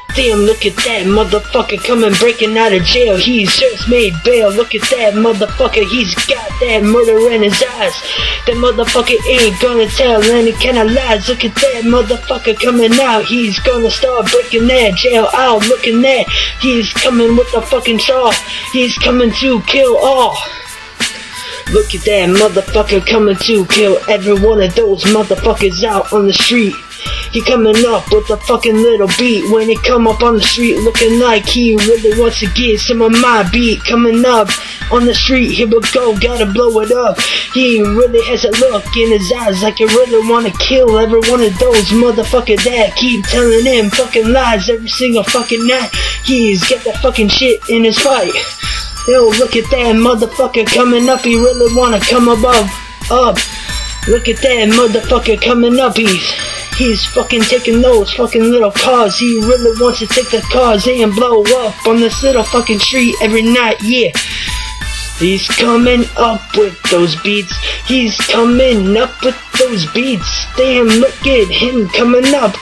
Damn, look at that motherfucker coming breaking out of jail. He's just made bail. Look at that motherfucker, he's got that murder in his eyes. That motherfucker ain't gonna tell any kind of lies. Look at that motherfucker coming out. He's gonna start breaking that jail out. Look at that, he's coming with the fucking saw. He's coming to kill all. Look at that motherfucker coming to kill every one of those motherfuckers out on the street. He coming up with a fucking little beat. When he come up on the street looking like he really wants to get some of my beat. Coming up on the street, here we go, gotta blow it up. He really has a look in his eyes like he really wanna kill every one of those motherfuckers that keep telling him fucking lies every single fucking night. He's got that fucking shit in his fight. Yo, look at that motherfucker coming up, he really wanna come above, up. Look at that motherfucker coming up, he's fucking taking those fucking little cars. He really wants to take the cars and blow up on this little fucking street every night, yeah. He's coming up with those beats. He's coming up with those beats. Damn, look at him coming up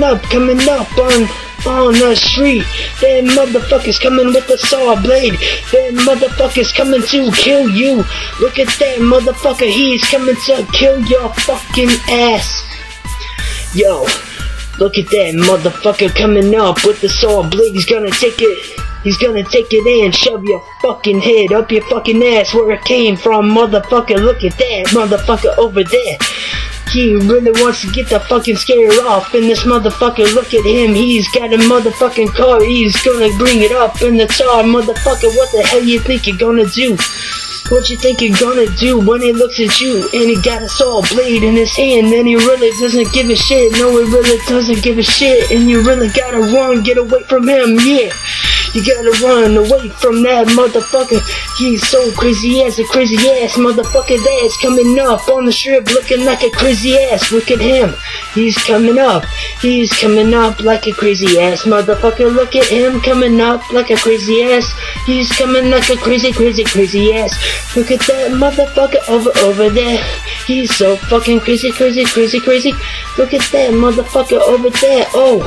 on the street. Them motherfuckers coming with a saw blade. Them motherfuckers coming to kill you. Look at that motherfucker, he's coming to kill your fucking ass. Yo, look at that motherfucker coming up with the saw blade. He's gonna take it and shove your fucking head up your fucking ass where it came from, motherfucker. Look at that motherfucker over there. He really wants to get the fucking scare off in this motherfucker. Look at him, he's got a motherfucking car. He's gonna bring it up in the tar, motherfucker. What the hell you think you're gonna do? What you think you're gonna do when he looks at you and he got a saw blade in his hand and he really doesn't give a shit? No, he really doesn't give a shit, and you really gotta run, get away from him, yeah. You gotta run away from that motherfucker. He's so crazy ass, a crazy ass motherfucker that's coming up on the strip looking like a crazy ass. Look at him, he's coming up like a crazy ass motherfucker. Look at him coming up like a crazy ass. He's coming like a crazy ass. Look at that motherfucker over there. He's so fucking crazy. Look at that motherfucker over there. Oh,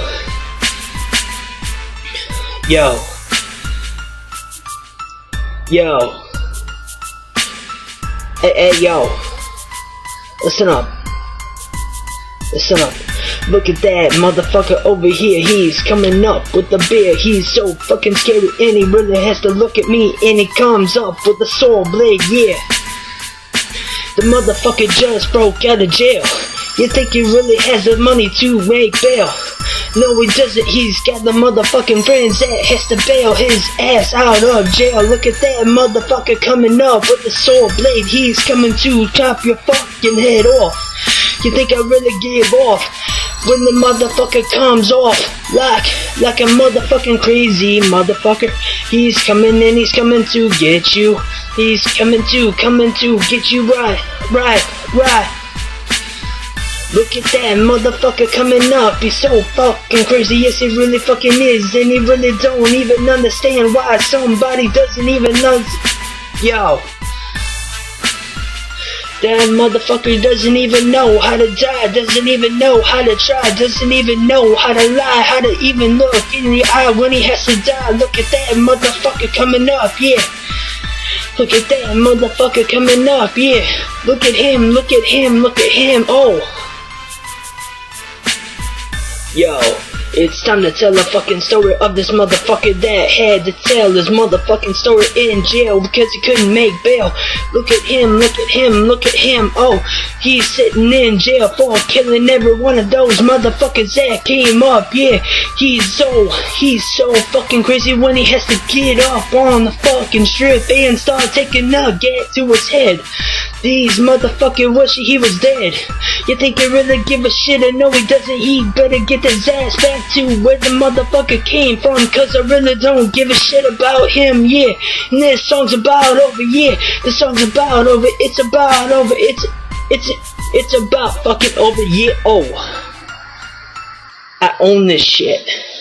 yo, hey, yo, listen up. Look at that motherfucker over here. He's coming up with the beer. He's so fucking scary and he really has to look at me, and he comes up with the saw blade, yeah. The motherfucker just broke out of jail. You think he really has the money to make bail? No, he doesn't. He's got the motherfucking friends that has to bail his ass out of jail. Look at that motherfucker coming up with the saw blade. He's coming to chop your fucking head off. You think I really give off when the motherfucker comes off like a motherfucking crazy motherfucker? He's coming and he's coming to get you. He's coming to get you right. Look at that motherfucker coming up. He's so fucking crazy, yes he really fucking is. And he really don't even understand why somebody doesn't even know. Yo, that motherfucker doesn't even know how to die, doesn't even know how to try, doesn't even know how to lie, how to even look in the eye when he has to die. Look at that motherfucker coming up, yeah. Look at that motherfucker coming up, yeah. Look at him, oh. Yo, it's time to tell a fucking story of this motherfucker that had to tell his motherfucking story in jail because he couldn't make bail. Look at him, oh, he's sitting in jail for killing every one of those motherfuckers that came up, yeah. He's so fucking crazy when he has to get up on the fucking strip and start taking a get to his head. These motherfuckers wish he was dead. You think he really give a shit? I know he doesn't. He better get his ass back to where the motherfucker came from, cause I really don't give a shit about him, yeah. And this song's about over, yeah. This song's about over, it's about over, it's about fucking over, yeah. Oh, I own this shit.